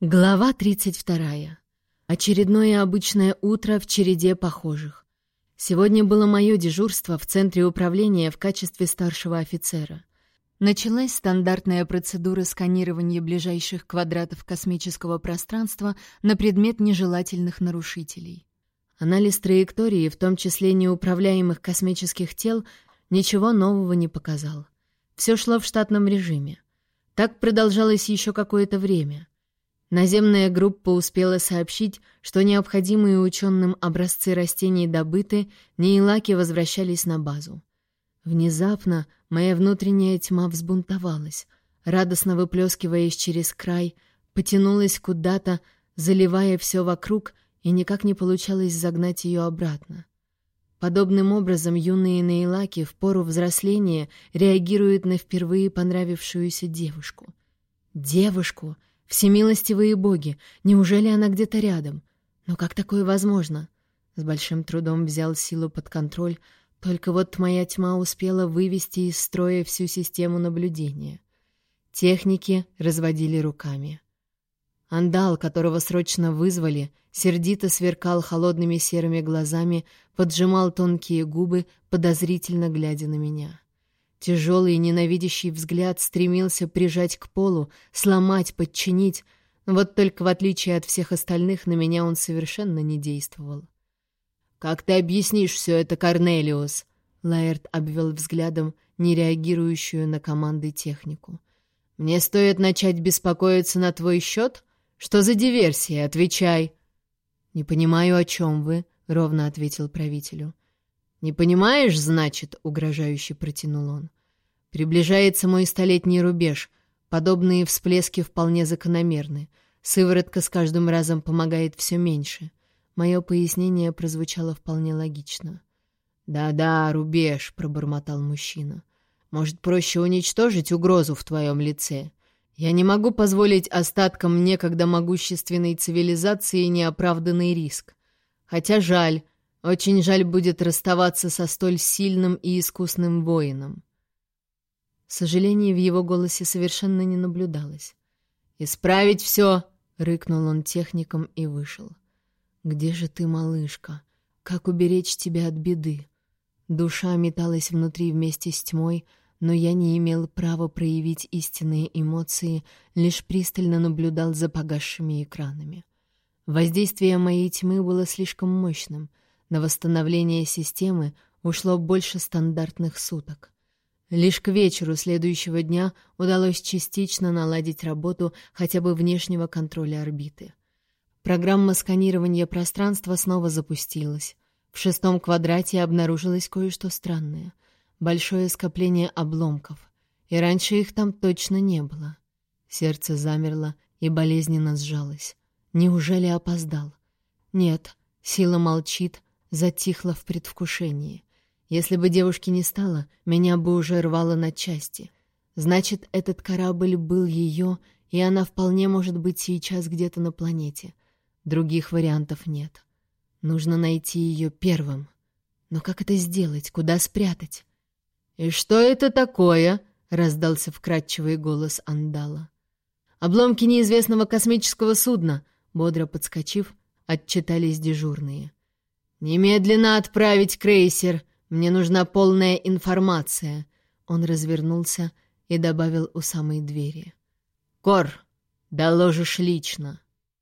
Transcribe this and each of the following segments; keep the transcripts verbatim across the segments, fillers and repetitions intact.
Глава тридцать вторая. Очередное обычное утро в череде похожих. Сегодня было мое дежурство в центре управления в качестве старшего офицера. Началась стандартная процедура сканирования ближайших квадратов космического пространства на предмет нежелательных нарушителей. Анализ траектории, в том числе неуправляемых космических тел, ничего нового не показал. Все шло в штатном режиме. Так продолжалось еще какое-то время. Наземная группа успела сообщить, что необходимые ученым образцы растений добыты, нейлаки возвращались на базу. Внезапно моя внутренняя тьма взбунтовалась, радостно выплескиваясь через край, потянулась куда-то, заливая все вокруг, и никак не получалось загнать ее обратно. Подобным образом юные нейлаки в пору взросления реагируют на впервые понравившуюся девушку. Девушку! Всемилостивые боги! Неужели она где-то рядом? Но как такое возможно? С большим трудом взял силу под контроль, только вот моя тьма успела вывести из строя всю систему наблюдения. Техники разводили руками. Андал, которого срочно вызвали, сердито сверкал холодными серыми глазами, поджимал тонкие губы, подозрительно глядя на меня. Тяжелый ненавидящий взгляд стремился прижать к полу, сломать, подчинить, вот только в отличие от всех остальных на меня он совершенно не действовал. «Как ты объяснишь все это, Корнелиус?» Лаэрт обвел взглядом нереагирующую на команды технику. «Мне стоит начать беспокоиться на твой счет? Что за диверсия? Отвечай!» «Не понимаю, о чем вы», — ровно ответил правителю. «Не понимаешь, значит?» — угрожающе протянул он. «Приближается мой столетний рубеж. Подобные всплески вполне закономерны. Сыворотка с каждым разом помогает все меньше». Мое пояснение прозвучало вполне логично. «Да-да, рубеж», — пробормотал мужчина. «Может, проще уничтожить угрозу в твоем лице? Я не могу позволить остаткам некогда могущественной цивилизации неоправданный риск. Хотя жаль, очень жаль будет расставаться со столь сильным и искусным воином». Сожаления в его голосе совершенно не наблюдалось. «Исправить все!» — рыкнул он техником и вышел. «Где же ты, малышка? Как уберечь тебя от беды?» Душа металась внутри вместе с тьмой, но я не имел права проявить истинные эмоции, лишь пристально наблюдал за погасшими экранами. Воздействие моей тьмы было слишком мощным. На восстановление системы ушло больше стандартных суток. Лишь к вечеру следующего дня удалось частично наладить работу хотя бы внешнего контроля орбиты. Программа сканирования пространства снова запустилась. В шестом квадрате обнаружилось кое-что странное. Большое скопление обломков. И раньше их там точно не было. Сердце замерло и болезненно сжалось. Неужели опоздал? Нет, сила молчит, затихла в предвкушении. Если бы девушки не стало, меня бы уже рвало на части. Значит, этот корабль был ее, и она вполне может быть сейчас где-то на планете. Других вариантов нет. Нужно найти ее первым. Но как это сделать? Куда спрятать? «И что это такое?» — раздался вкрадчивый голос Андала. «Обломки неизвестного космического судна», — бодро подскочив, отчитались дежурные. «Немедленно отправить крейсер! Мне нужна полная информация!» Он развернулся и добавил у самой двери. «Кор, доложишь лично!»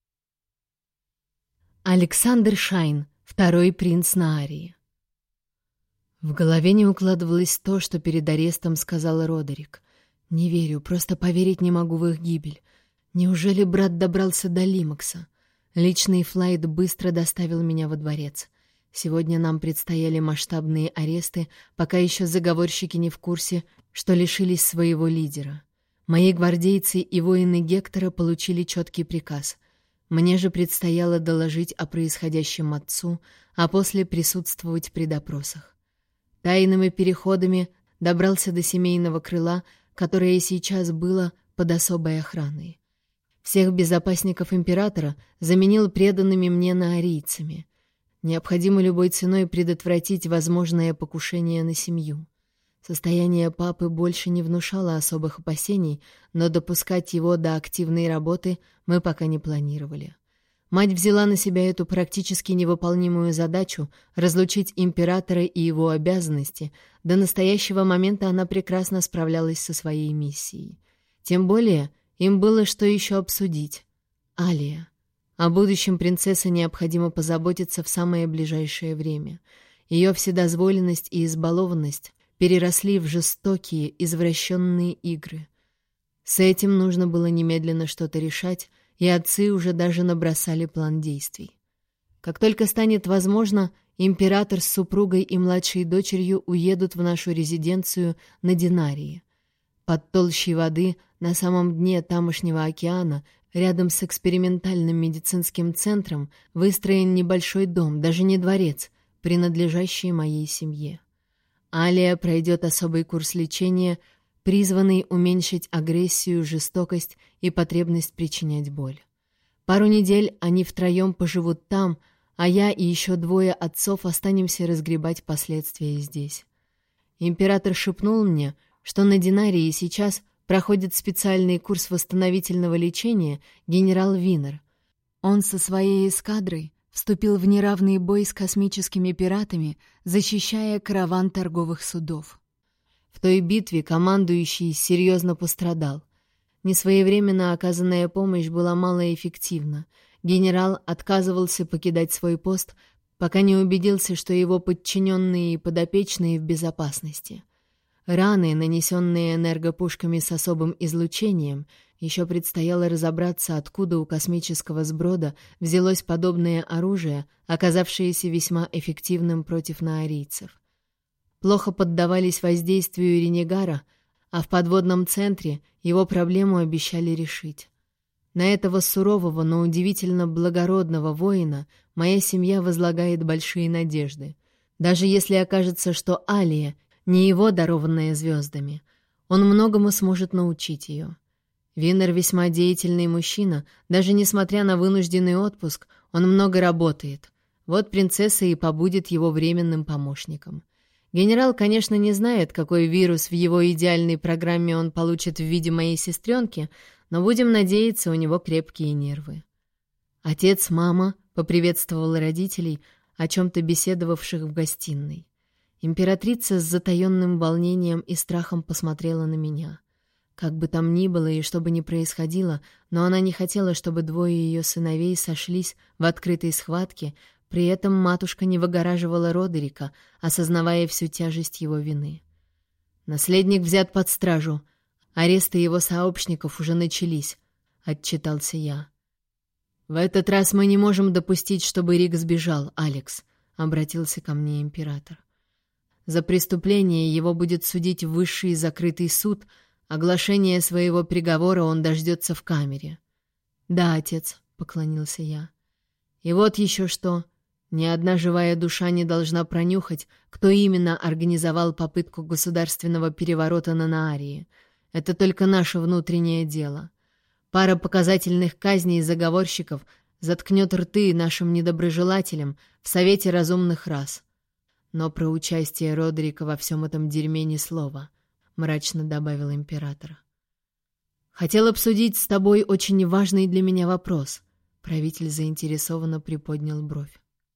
Александр Шайн, второй принц Наарии. В голове не укладывалось то, что перед арестом сказал Родерик. Не верю, просто поверить не могу в их гибель. Неужели брат добрался до Лимакса? Личный флайт быстро доставил меня во дворец. Сегодня нам предстояли масштабные аресты, пока еще заговорщики не в курсе, что лишились своего лидера. Мои гвардейцы и воины Гектора получили четкий приказ. Мне же предстояло доложить о происходящем отцу, а после присутствовать при допросах. Тайными переходами добрался до семейного крыла, которое сейчас было под особой охраной. Всех безопасников императора заменил преданными мне наарийцами. Необходимо любой ценой предотвратить возможное покушение на семью. Состояние папы больше не внушало особых опасений, но допускать его до активной работы мы пока не планировали. Мать взяла на себя эту практически невыполнимую задачу разлучить императора и его обязанности. До настоящего момента она прекрасно справлялась со своей миссией. Тем более им было что еще обсудить. Алия. О будущем принцессы необходимо позаботиться в самое ближайшее время. Ее вседозволенность и избалованность переросли в жестокие, извращенные игры. С этим нужно было немедленно что-то решать, и отцы уже даже набросали план действий. Как только станет возможно, император с супругой и младшей дочерью уедут в нашу резиденцию на Динарии. Под толщей воды, на самом дне тамошнего океана, рядом с экспериментальным медицинским центром, выстроен небольшой дом, даже не дворец, принадлежащий моей семье. Алия пройдет особый курс лечения, призванный уменьшить агрессию, жестокость и потребность причинять боль. Пару недель они втроем поживут там, а я и еще двое отцов останемся разгребать последствия здесь. Император шепнул мне, что на Динарии сейчас проходит специальный курс восстановительного лечения генерал Винер. Он со своей эскадрой вступил в неравный бой с космическими пиратами, защищая караван торговых судов. В той битве командующий серьезно пострадал. Несвоевременно оказанная помощь была малоэффективна. Генерал отказывался покидать свой пост, пока не убедился, что его подчиненные и подопечные в безопасности. Раны, нанесенные энергопушками с особым излучением, еще предстояло разобраться, откуда у космического сброда взялось подобное оружие, оказавшееся весьма эффективным против наорийцев. Плохо поддавались воздействию ренегара, а в подводном центре его проблему обещали решить. На этого сурового, но удивительно благородного воина моя семья возлагает большие надежды. Даже если окажется, что Алия не его, дарованная звездами, он многому сможет научить ее. Винер весьма деятельный мужчина, даже несмотря на вынужденный отпуск, он много работает. Вот принцесса и побудет его временным помощником. Генерал, конечно, не знает, какой вирус в его идеальной программе он получит в виде моей сестренки, но будем надеяться, у него крепкие нервы. Отец, мама поприветствовал родителей, о чем-то беседовавших в гостиной. Императрица с затаенным волнением и страхом посмотрела на меня. Как бы там ни было и что бы ни происходило, но она не хотела, чтобы двое ее сыновей сошлись в открытой схватке. При этом матушка не выгораживала Родерика, осознавая всю тяжесть его вины. «Наследник взят под стражу. Аресты его сообщников уже начались», — отчитался я. «В этот раз мы не можем допустить, чтобы Рик сбежал, Алекс», — обратился ко мне император. «За преступление его будет судить высший закрытый суд, оглашение своего приговора он дождется в камере». «Да, отец», — поклонился я. «И вот еще что. Ни одна живая душа не должна пронюхать, кто именно организовал попытку государственного переворота на Наарии. Это только наше внутреннее дело. Пара показательных казней заговорщиков заткнет рты нашим недоброжелателям в Совете разумных рас. Но про участие Родерика во всем этом дерьме ни слова», — мрачно добавил император. «Хотел обсудить с тобой очень важный для меня вопрос». Правитель заинтересованно приподнял бровь.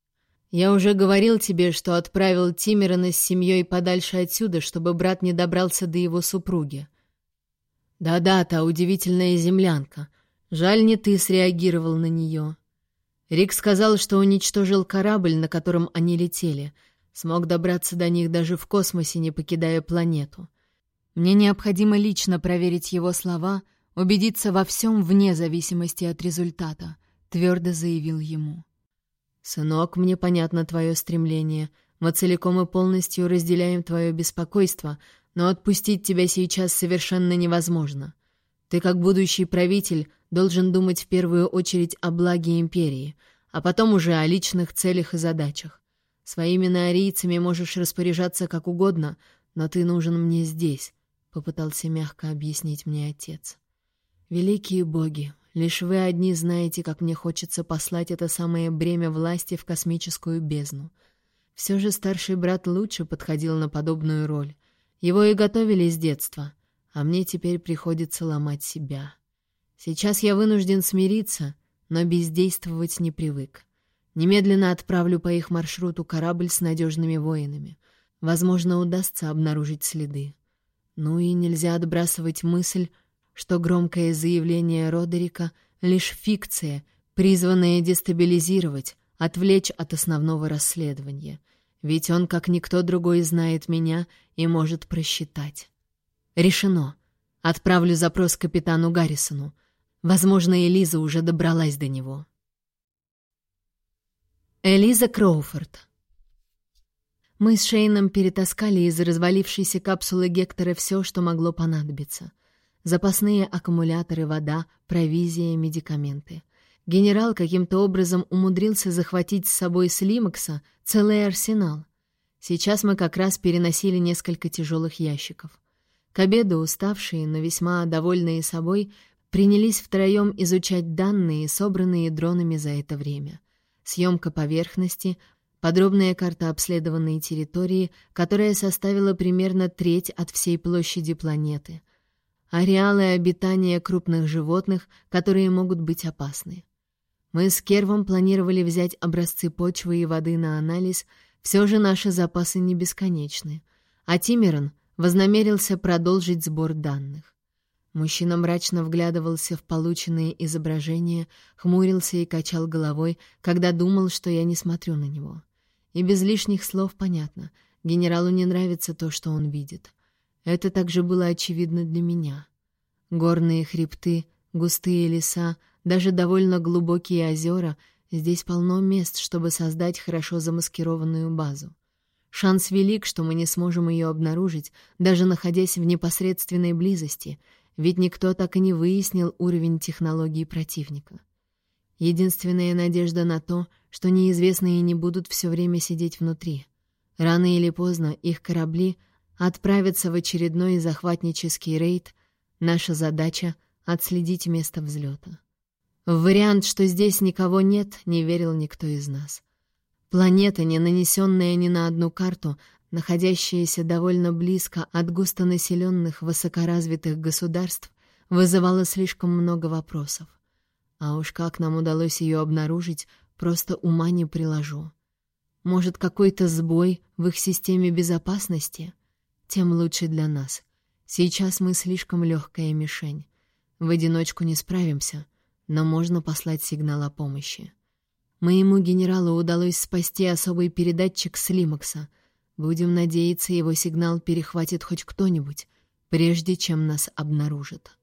«Я уже говорил тебе, что отправил Тимирана с семьей подальше отсюда, чтобы брат не добрался до его супруги». «Да-да, та удивительная землянка. Жаль, не ты среагировал на нее». Рик сказал, что уничтожил корабль, на котором они летели. Смог добраться до них даже в космосе, не покидая планету. Мне необходимо лично проверить его слова, убедиться во всем вне зависимости от результата, твердо заявил ему. «Сынок, мне понятно твое стремление. Мы целиком и полностью разделяем твое беспокойство, но отпустить тебя сейчас совершенно невозможно. Ты, как будущий правитель, должен думать в первую очередь о благе империи, а потом уже о личных целях и задачах. Своими наорийцами можешь распоряжаться как угодно, но ты нужен мне здесь», — попытался мягко объяснить мне отец. «Великие боги, лишь вы одни знаете, как мне хочется послать это самое бремя власти в космическую бездну. Все же старший брат лучше подходил на подобную роль. Его и готовили с детства, а мне теперь приходится ломать себя. Сейчас я вынужден смириться, но бездействовать не привык. Немедленно отправлю по их маршруту корабль с надежными воинами. Возможно, удастся обнаружить следы. Ну и нельзя отбрасывать мысль, что громкое заявление Родерика — лишь фикция, призванная дестабилизировать, отвлечь от основного расследования. Ведь он, как никто другой, знает меня и может просчитать. Решено. Отправлю запрос капитану Гаррисону. Возможно, Элиза уже добралась до него. Элиза Кроуфорд. Мы с Шейном перетаскали из развалившейся капсулы Гектора все, что могло понадобиться. Запасные аккумуляторы, вода, провизия, медикаменты. Генерал каким-то образом умудрился захватить с собой с Лимакса целый арсенал. Сейчас мы как раз переносили несколько тяжелых ящиков. К обеду уставшие, но весьма довольные собой, принялись втроем изучать данные, собранные дронами за это время. Съемка поверхности, подробная карта обследованной территории, которая составила примерно треть от всей площади планеты. Ареалы обитания крупных животных, которые могут быть опасны. Мы с Кервом планировали взять образцы почвы и воды на анализ, все же наши запасы не бесконечны. А Тимерон вознамерился продолжить сбор данных. Мужчина мрачно вглядывался в полученные изображения, хмурился и качал головой, когда думал, что я не смотрю на него. И без лишних слов понятно, генералу не нравится то, что он видит. Это также было очевидно для меня. Горные хребты, густые леса, даже довольно глубокие озера — здесь полно мест, чтобы создать хорошо замаскированную базу. Шанс велик, что мы не сможем ее обнаружить, даже находясь в непосредственной близости, ведь никто так и не выяснил уровень технологий противника. Единственная надежда на то, что неизвестные не будут все время сидеть внутри. Рано или поздно их корабли отправятся в очередной захватнический рейд. Наша задача — отследить место взлета. В вариант, что здесь никого нет, не верил никто из нас. Планета, не нанесенная ни на одну карту, находящаяся довольно близко от густонаселенных высокоразвитых государств, вызывала слишком много вопросов. А уж как нам удалось ее обнаружить, просто ума не приложу. Может, какой-то сбой в их системе безопасности? Тем лучше для нас. Сейчас мы слишком легкая мишень. В одиночку не справимся, но можно послать сигнал о помощи. Моему генералу удалось спасти особый передатчик с Лимакса. Будем надеяться, его сигнал перехватит хоть кто-нибудь, прежде чем нас обнаружат.